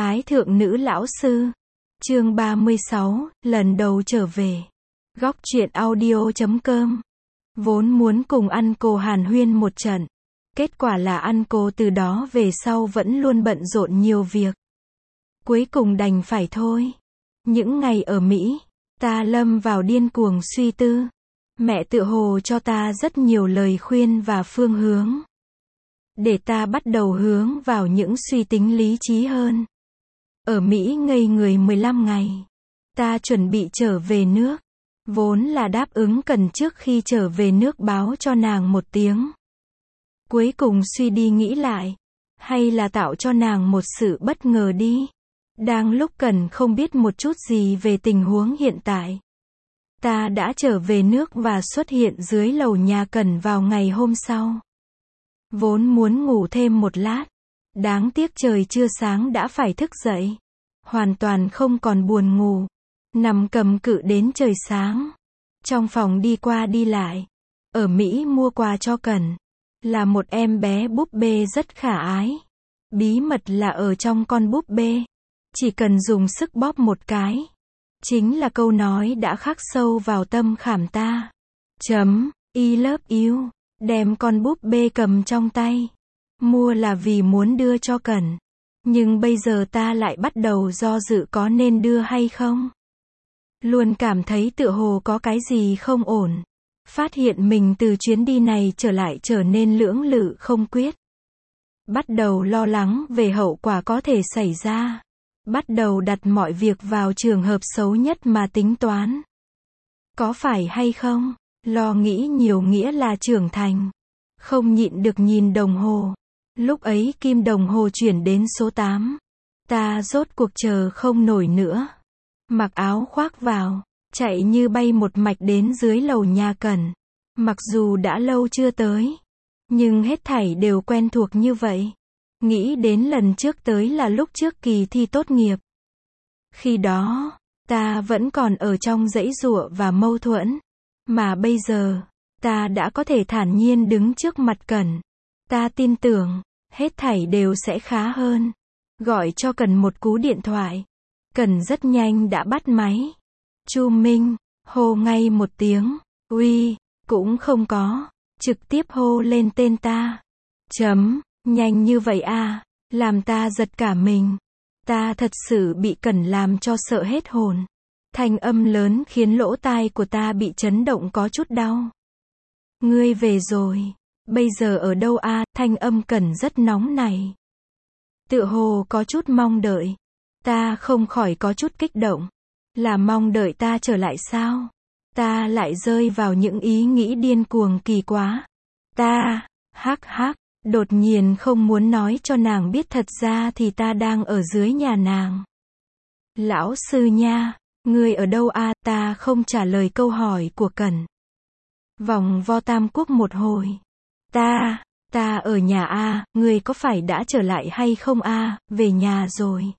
Ái thượng nữ lão sư. Chương 36, lần đầu trở về. Góc truyện audio.com. Vốn muốn cùng Uncle hàn huyên một trận. Kết quả là Uncle từ đó về sau vẫn luôn bận rộn nhiều việc. Cuối cùng đành phải thôi. Những ngày ở Mỹ, ta lâm vào điên cuồng suy tư. Mẹ tựa hồ cho ta rất nhiều lời khuyên và phương hướng. Để ta bắt đầu hướng vào những suy tính lý trí hơn. Ở Mỹ ngây người 15 ngày. Ta chuẩn bị trở về nước. Vốn là đáp ứng cần trước khi trở về nước báo cho nàng một tiếng. Cuối cùng suy đi nghĩ lại. Hay là tạo cho nàng một sự bất ngờ đi. Đang lúc cần không biết một chút gì về tình huống hiện tại. Ta đã trở về nước và xuất hiện dưới lầu nhà Cần vào ngày hôm sau. Vốn muốn ngủ thêm một lát. Đáng tiếc trời chưa sáng đã phải thức dậy. Hoàn toàn không còn buồn ngủ. Nằm cầm cự đến trời sáng. Trong phòng đi qua đi lại. Ở Mỹ mua quà cho Cần. Là một em bé búp bê rất khả ái. Bí mật là ở trong con búp bê. Chỉ cần dùng sức bóp một cái. Chính là câu nói đã khắc sâu vào tâm khảm ta. I love you. Đem con búp bê cầm trong tay. Mua là vì muốn đưa cho Cần. Nhưng bây giờ ta lại bắt đầu do dự có nên đưa hay không. Luôn cảm thấy tựa hồ có cái gì không ổn. Phát hiện mình từ chuyến đi này trở lại trở nên lưỡng lự không quyết. Bắt đầu lo lắng về hậu quả có thể xảy ra. Bắt đầu đặt mọi việc vào trường hợp xấu nhất mà tính toán. Có phải hay không? Lo nghĩ nhiều nghĩa là trưởng thành. Không nhịn được nhìn đồng hồ. Lúc ấy kim đồng hồ chuyển đến số 8. Ta rốt cuộc chờ không nổi nữa. Mặc áo khoác vào. Chạy như bay một mạch đến dưới lầu nhà Cần. Mặc dù đã lâu chưa tới. Nhưng hết thảy đều quen thuộc như vậy. Nghĩ đến lần trước tới là lúc trước kỳ thi tốt nghiệp. Khi đó, ta vẫn còn ở trong giãy giụa và mâu thuẫn. Mà bây giờ, ta đã có thể thản nhiên đứng trước mặt Cần. Ta tin tưởng, hết thảy đều sẽ khá hơn. Gọi cho Cần một cú điện thoại. Cần rất nhanh đã bắt máy. Chu Minh, hô ngay một tiếng. Uy, cũng không có. Trực tiếp hô lên tên ta. Nhanh như vậy à, làm ta giật cả mình. Ta thật sự bị Cần làm cho sợ hết hồn. Thanh âm lớn khiến lỗ tai của ta bị chấn động có chút đau. Ngươi về rồi. Bây giờ ở đâu à? Thanh âm Cần rất nóng này. Tựa hồ có chút mong đợi. Ta không khỏi có chút kích động. Là mong đợi ta trở lại sao? Ta lại rơi vào những ý nghĩ điên cuồng kỳ quá. Ta, đột nhiên không muốn nói cho nàng biết thật ra thì ta đang ở dưới nhà nàng. Lão sư nha, ngươi ở đâu à? Ta không trả lời câu hỏi của Cần. Vòng vo Tam Quốc một hồi. Ta ở nhà à, ngươi có phải đã trở lại hay không à? Về nhà rồi.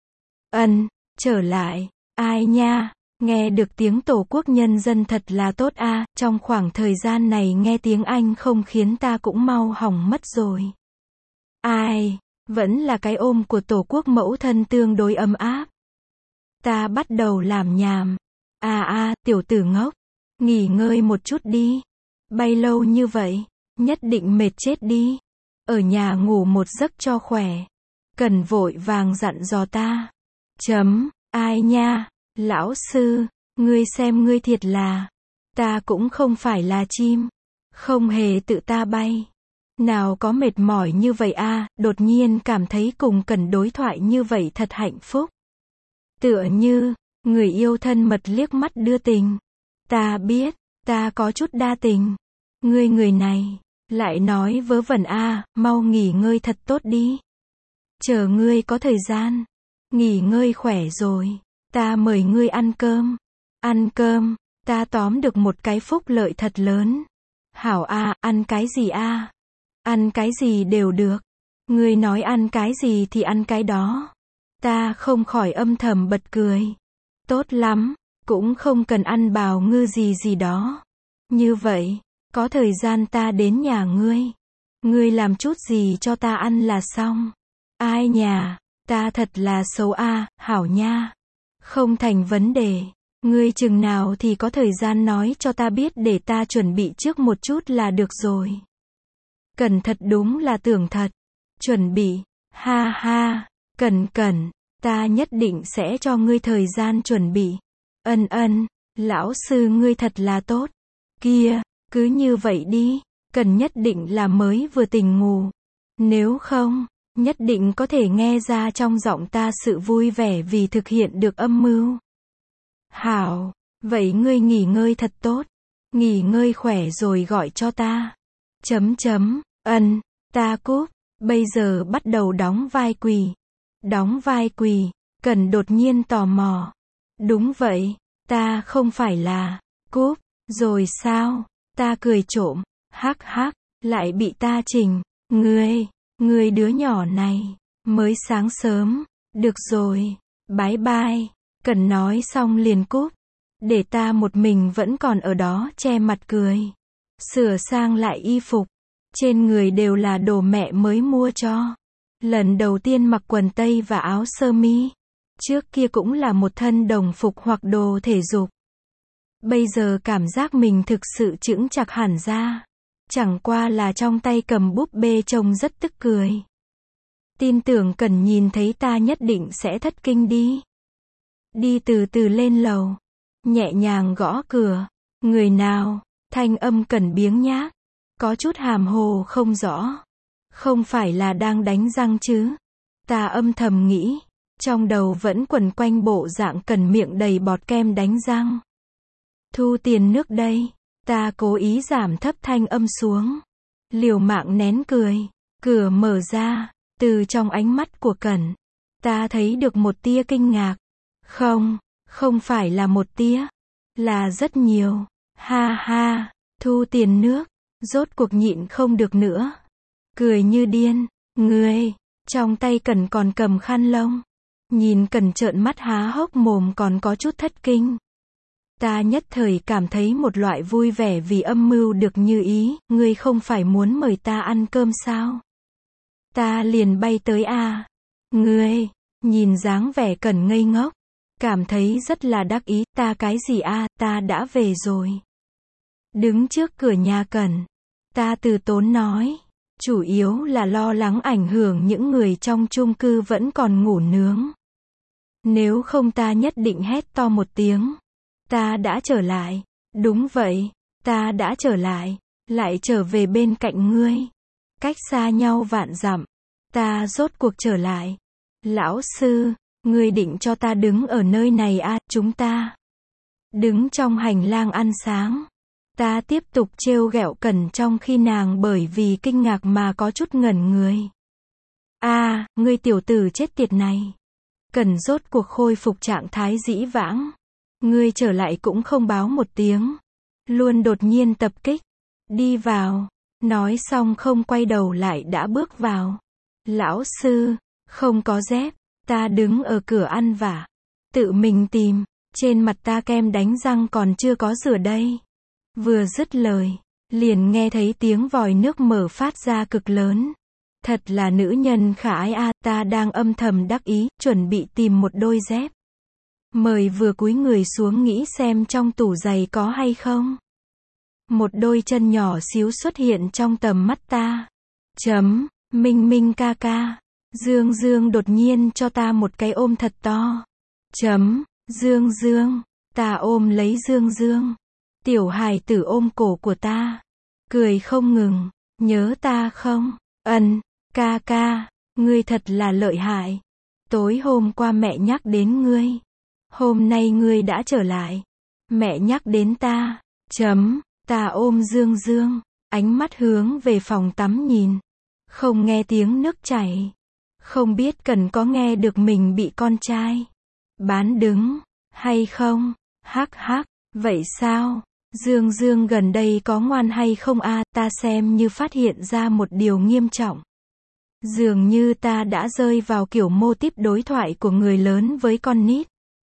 Trở lại. Ai nha? Nghe được tiếng Tổ quốc nhân dân thật là tốt à, trong khoảng thời gian này nghe tiếng Anh không khiến ta cũng mau hỏng mất rồi. Ai? Vẫn là cái ôm của Tổ quốc mẫu thân tương đối ấm áp. Ta bắt đầu làm nhảm. Tiểu tử ngốc. Nghỉ ngơi một chút đi. Bay lâu như vậy, nhất định mệt chết đi. Ở nhà ngủ một giấc cho khỏe. Cần vội vàng dặn dò ta. Ai nha? Lão sư, ngươi xem ngươi thiệt là. Ta cũng không phải là chim. Không hề tự ta bay. Nào có mệt mỏi như vậy à, đột nhiên cảm thấy cùng Cần đối thoại như vậy thật hạnh phúc. Tựa như, người yêu thân mật liếc mắt đưa tình. Ta biết, ta có chút đa tình. Ngươi người này, lại nói vớ vẩn à, mau nghỉ ngơi thật tốt đi. Chờ ngươi có thời gian. Nghỉ ngơi khỏe rồi. Ta mời ngươi ăn cơm. Ăn cơm, ta tóm được một cái phúc lợi thật lớn. Hảo à, ăn cái gì à? Ăn cái gì đều được. Ngươi nói ăn cái gì thì ăn cái đó. Ta không khỏi âm thầm bật cười. Tốt lắm, cũng không cần ăn bào ngư gì đó. Như vậy, có thời gian ta đến nhà ngươi. Ngươi làm chút gì cho ta ăn là xong. Ai nhà, Ta thật là xấu a, hảo nha. Không thành vấn đề. Ngươi chừng nào thì có thời gian nói cho ta biết để ta chuẩn bị trước một chút là được rồi. Cẩn thật đúng là tưởng thật. Chuẩn bị. Ha ha. Cẩn, ta nhất định sẽ cho ngươi thời gian chuẩn bị. Ân, lão sư ngươi thật là tốt. Kia, cứ như vậy đi. Cần nhất định là mới vừa tỉnh ngủ. Nếu không, nhất định có thể nghe ra trong giọng ta sự vui vẻ vì thực hiện được âm mưu. Hảo, vậy ngươi nghỉ ngơi thật tốt. Nghỉ ngơi khỏe rồi gọi cho ta. Ta cúp. Bây giờ bắt đầu đóng vai quỳ. Đóng vai quỳ. Cần đột nhiên tò mò. Đúng vậy, ta không phải là cúp. Rồi sao? Ta cười trộm. Hắc, lại bị ta chỉnh. Ngươi đứa nhỏ này, mới sáng sớm. Được rồi, bye bye. Cần nói xong liền cúp. Để ta một mình vẫn còn ở đó che mặt cười. Sửa sang lại y phục. Trên người đều là đồ mẹ mới mua cho. Lần đầu tiên mặc quần tây và áo sơ mi. Trước kia cũng là một thân đồng phục hoặc đồ thể dục. Bây giờ cảm giác mình thực sự chững chạc hẳn ra. Chẳng qua là trong tay cầm búp bê trông rất tức cười. Tin tưởng Cần nhìn thấy ta nhất định sẽ thất kinh đi. Đi từ từ lên lầu. Nhẹ nhàng gõ cửa. Người nào? Thanh âm Cần biếng nhác. Có chút hàm hồ không rõ. Không phải là đang đánh răng chứ? Ta âm thầm nghĩ. Trong đầu vẫn quẩn quanh bộ dạng Cần miệng đầy bọt kem đánh răng. Thu tiền nước đây. Ta cố ý giảm thấp thanh âm xuống. Liều mạng nén cười. Cửa mở ra. Từ trong ánh mắt của Cần. Ta thấy được một tia kinh ngạc. Không phải là một tia. Là rất nhiều. Ha ha. Thu tiền nước. Rốt cuộc nhịn không được nữa. Cười như điên. Ngươi. Trong tay Cần còn cầm khăn lông. Nhìn Cần trợn mắt há hốc mồm còn có chút thất kinh. Ta nhất thời cảm thấy một loại vui vẻ vì âm mưu được như ý. Ngươi không phải muốn mời ta ăn cơm sao? Ta liền bay tới a. Ngươi. Nhìn dáng vẻ Cần ngây ngốc. Cảm thấy rất là đắc ý. Ta cái gì a, ta đã về rồi. Đứng trước cửa nhà Cần. Ta từ tốn nói. Chủ yếu là lo lắng ảnh hưởng những người trong chung cư vẫn còn ngủ nướng. Nếu không ta nhất định hét to một tiếng. Ta đã trở lại. Đúng vậy, ta đã trở lại. Lại trở về bên cạnh ngươi. Cách xa nhau vạn dặm. Ta rốt cuộc trở lại. Lão sư, ngươi định cho ta đứng ở nơi này à? Chúng ta đứng trong hành lang ăn sáng. Ta tiếp tục trêu ghẹo Cần trong khi nàng bởi vì kinh ngạc mà có chút ngẩn người. À, ngươi tiểu tử chết tiệt này. Cần rốt cuộc khôi phục trạng thái dĩ vãng. Ngươi trở lại cũng không báo một tiếng. Luôn đột nhiên tập kích. Đi vào. Nói xong không quay đầu lại đã bước vào. Lão sư, không có dép. Ta đứng ở cửa ăn vả. Tự mình tìm. Trên mặt ta kem đánh răng còn chưa có rửa đây. Vừa dứt lời, liền nghe thấy tiếng vòi nước mở phát ra cực lớn. Thật là nữ nhân khả ái a, ta đang âm thầm đắc ý, chuẩn bị tìm một đôi dép. Mời vừa cúi người xuống nghĩ xem trong tủ giày có hay không. Một đôi chân nhỏ xíu xuất hiện trong tầm mắt ta. Minh Minh ca ca. Dương đột nhiên cho ta một cái ôm thật to. Dương. Ta ôm lấy Dương. Tiểu hài tử ôm cổ của ta. Cười không ngừng. Nhớ ta không? Ca ca. Ngươi thật là lợi hại. Tối hôm qua mẹ nhắc đến ngươi. Hôm nay ngươi đã trở lại. Mẹ nhắc đến ta. Ta ôm Dương. Ánh mắt hướng về phòng tắm nhìn. Không nghe tiếng nước chảy. Không biết Cần có nghe được mình bị con trai bán đứng hay không? Hắc. Vậy sao? Dương gần đây có ngoan hay không a? Ta xem như phát hiện ra một điều nghiêm trọng. Dường như ta đã rơi vào kiểu mô típ đối thoại của người lớn với con nít.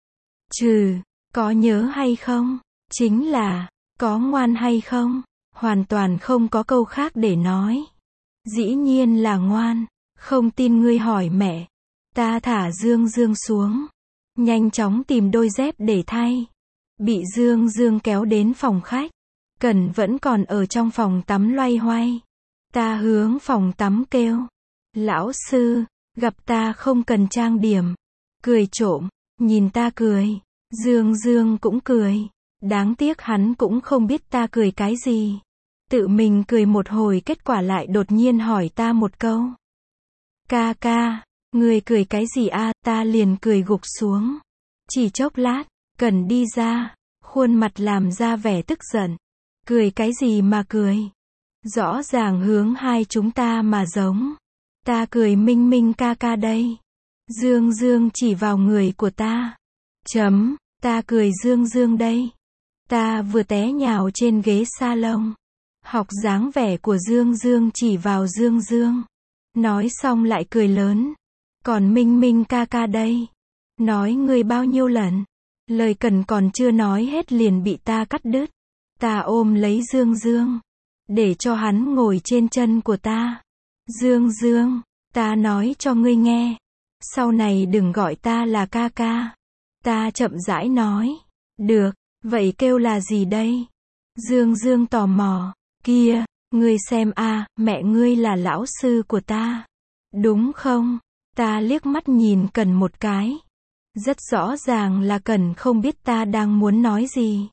Có nhớ hay không? Chính là, có ngoan hay không? Hoàn toàn không có câu khác để nói. Dĩ nhiên là ngoan. Không tin ngươi hỏi mẹ. Ta thả Dương Dương xuống. Nhanh chóng tìm đôi dép để thay. Bị Dương Dương kéo đến phòng khách. Cẩn vẫn còn ở trong phòng tắm loay hoay. Ta hướng phòng tắm kêu. Lão sư, gặp ta không cần trang điểm. Cười trộm, nhìn ta cười. Dương Dương cũng cười. Đáng tiếc hắn cũng không biết ta cười cái gì. Tự mình cười một hồi kết quả lại đột nhiên hỏi ta một câu. Ca ca, người cười cái gì a? Ta liền cười gục xuống. Chỉ chốc lát, Cẩn đi ra, khuôn mặt làm ra vẻ tức giận. Cười cái gì mà cười? Rõ ràng hướng hai chúng ta mà giống. Ta cười Minh Minh ca ca đây. Dương Dương chỉ vào người của ta. Ta cười Dương Dương đây. Ta vừa té nhào trên ghế salon. Học dáng vẻ của Dương Dương chỉ vào Dương Dương. Nói xong lại cười lớn. Còn Minh Minh ca ca đây. Nói ngươi bao nhiêu lần. Lời Cần còn chưa nói hết liền bị ta cắt đứt. Ta ôm lấy Dương Dương. Để cho hắn ngồi trên chân của ta. Dương Dương, ta nói cho ngươi nghe. Sau này đừng gọi ta là ca ca. Ta chậm rãi nói. Được, vậy kêu là gì đây? Dương Dương tò mò. Kia, ngươi xem a, mẹ ngươi là lão sư của ta. Đúng không? Ta liếc mắt nhìn Cần một cái. Rất rõ ràng là Cần không biết ta đang muốn nói gì.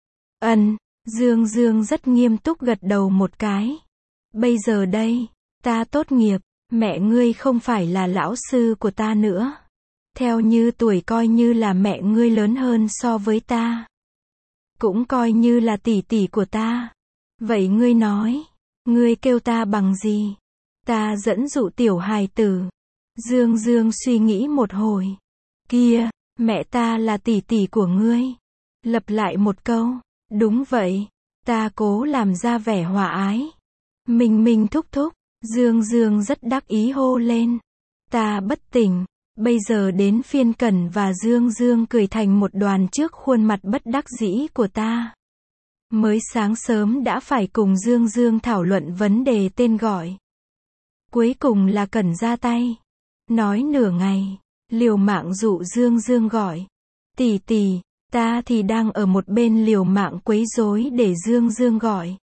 Dương Dương rất nghiêm túc gật đầu một cái. Bây giờ đây, ta tốt nghiệp, mẹ ngươi không phải là lão sư của ta nữa. Theo như tuổi coi như là mẹ ngươi lớn hơn so với ta. Cũng coi như là tỷ tỷ của ta. Vậy ngươi nói, ngươi kêu ta bằng gì? Ta dẫn dụ tiểu hài tử. Dương Dương suy nghĩ một hồi. Kia, mẹ ta là tỷ tỷ của ngươi. Lặp lại một câu. Đúng vậy. Ta cố làm ra vẻ hòa ái. Minh Minh thúc thúc. Dương Dương rất đắc ý hô lên. Ta bất tỉnh. Bây giờ đến phiên Cẩn và Dương Dương cười thành một đoàn trước khuôn mặt bất đắc dĩ của ta. Mới sáng sớm đã phải cùng Dương Dương thảo luận vấn đề tên gọi. Cuối cùng là Cẩn ra tay. Nói nửa ngày, liều mạng dụ Dương Dương gọi. Tỷ tỷ, ta thì đang ở một bên liều mạng quấy rối để Dương Dương gọi.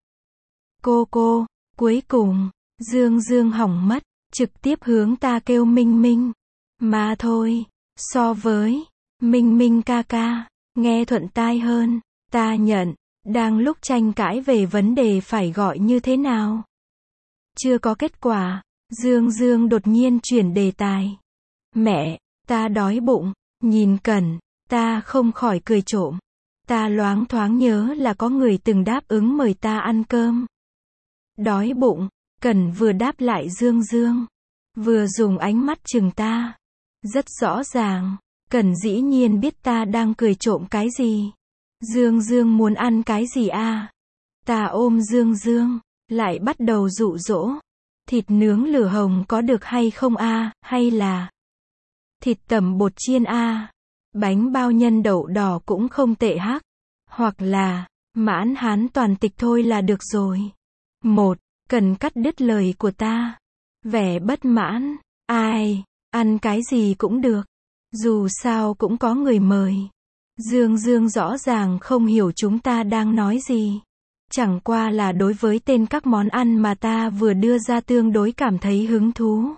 Cô, cuối cùng, Dương Dương hỏng mất, trực tiếp hướng ta kêu Minh Minh. Mà thôi, so với Minh Minh ca ca, nghe thuận tai hơn, ta nhận. Đang lúc tranh cãi về vấn đề phải gọi như thế nào. Chưa có kết quả, Dương Dương đột nhiên chuyển đề tài. Mẹ, ta đói bụng, nhìn Cẩn, ta không khỏi cười trộm. Ta loáng thoáng nhớ là có người từng đáp ứng mời ta ăn cơm. Đói bụng, Cẩn vừa đáp lại Dương Dương, vừa dùng ánh mắt chừng ta. Rất rõ ràng, Cẩn dĩ nhiên biết ta đang cười trộm cái gì. Dương Dương muốn ăn cái gì a? Ta ôm Dương Dương, lại bắt đầu dụ dỗ. Thịt nướng lửa hồng có được hay không a, hay là thịt tẩm bột chiên a? Bánh bao nhân đậu đỏ cũng không tệ hắc. Hoặc là mãn hán toàn tịch thôi là được rồi. Cần cắt đứt lời của ta. Vẻ bất mãn. Ai, ăn cái gì cũng được. Dù sao cũng có người mời. Dương Dương rõ ràng không hiểu chúng ta đang nói gì. Chẳng qua là đối với tên các món ăn mà ta vừa đưa ra tương đối cảm thấy hứng thú.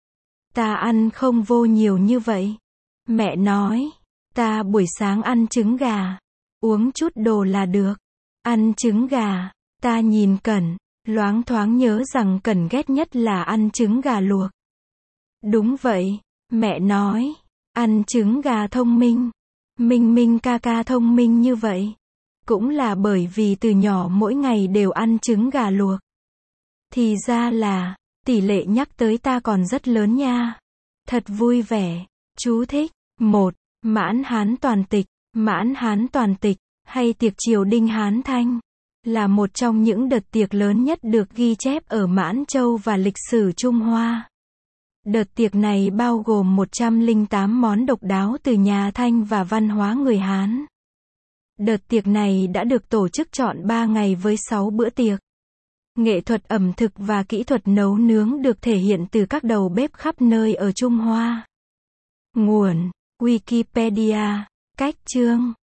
Ta ăn không vô nhiều như vậy. Mẹ nói, ta buổi sáng ăn trứng gà. Uống chút đồ là được. Ăn trứng gà, ta nhìn Cẩn, loáng thoáng nhớ rằng Cẩn ghét nhất là ăn trứng gà luộc. Đúng vậy, mẹ nói, ăn trứng gà thông minh. Minh Minh ca ca thông minh như vậy. Cũng là bởi vì từ nhỏ mỗi ngày đều ăn trứng gà luộc. Thì ra là, tỷ lệ nhắc tới ta còn rất lớn nha. Thật vui vẻ. Chú thích. 1. Mãn Hán toàn tịch. Mãn Hán toàn tịch, hay tiệc triều đình Hán Thanh, là một trong những đợt tiệc lớn nhất được ghi chép ở Mãn Châu và lịch sử Trung Hoa. Đợt tiệc này bao gồm 108 món độc đáo từ nhà Thanh và văn hóa người Hán. Đợt tiệc này đã được tổ chức trọn 3 ngày với 6 bữa tiệc. Nghệ thuật ẩm thực và kỹ thuật nấu nướng được thể hiện từ các đầu bếp khắp nơi ở Trung Hoa. Nguồn: Wikipedia. Cách chương